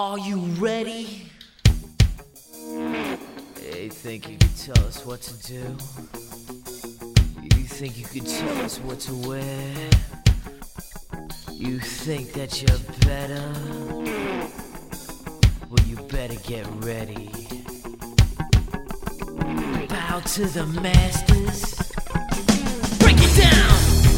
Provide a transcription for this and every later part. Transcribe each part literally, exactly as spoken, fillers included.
Are you ready? Hey, think you could tell us what to do? You think you could tell us what to wear? You think that you're better? Well, you better get ready. Bow to the masters. Break it down!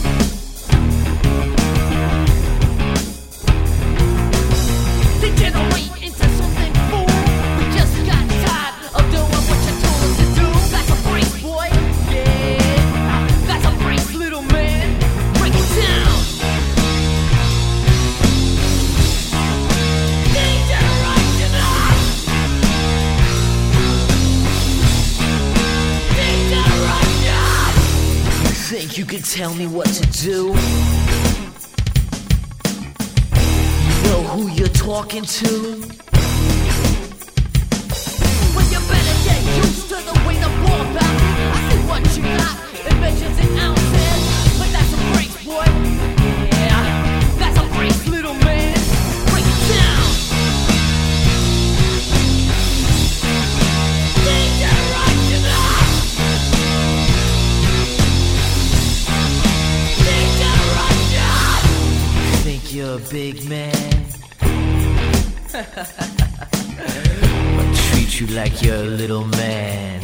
Degenerate into something fool. We just got tired of doing what you told us to do. That's a break, boy. Yeah, that's a break, little man. Break it down. Degeneration. Degeneration. You think you can tell me what to do? Know who you're talking to? Well, you better get used to the way the ball bounces. I see what you got in measures and ounces, but that's a break, boy. Yeah, that's a break, little man. Break it down. Degeneration. Degeneration. Think you're a big man? I'll treat you like you're a little man.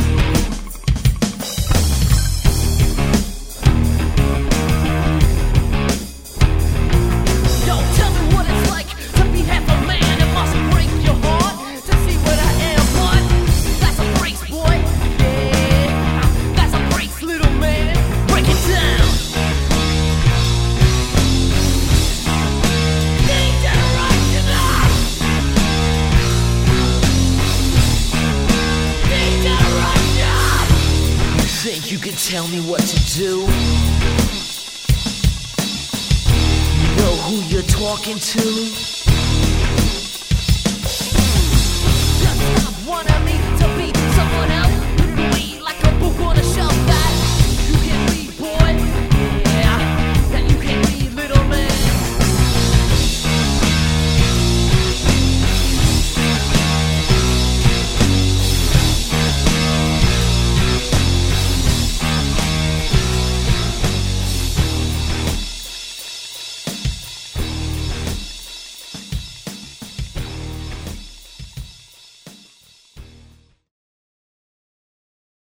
Yo, tell me what it's like to be half a man. It must break your heart to see what I am, but that's a break, boy. Yeah, that's a break, little man. Break it down. Think you can tell me what to do? You know who you're talking to? Just stop wanting me to be someone else. Be like a book on a shelf that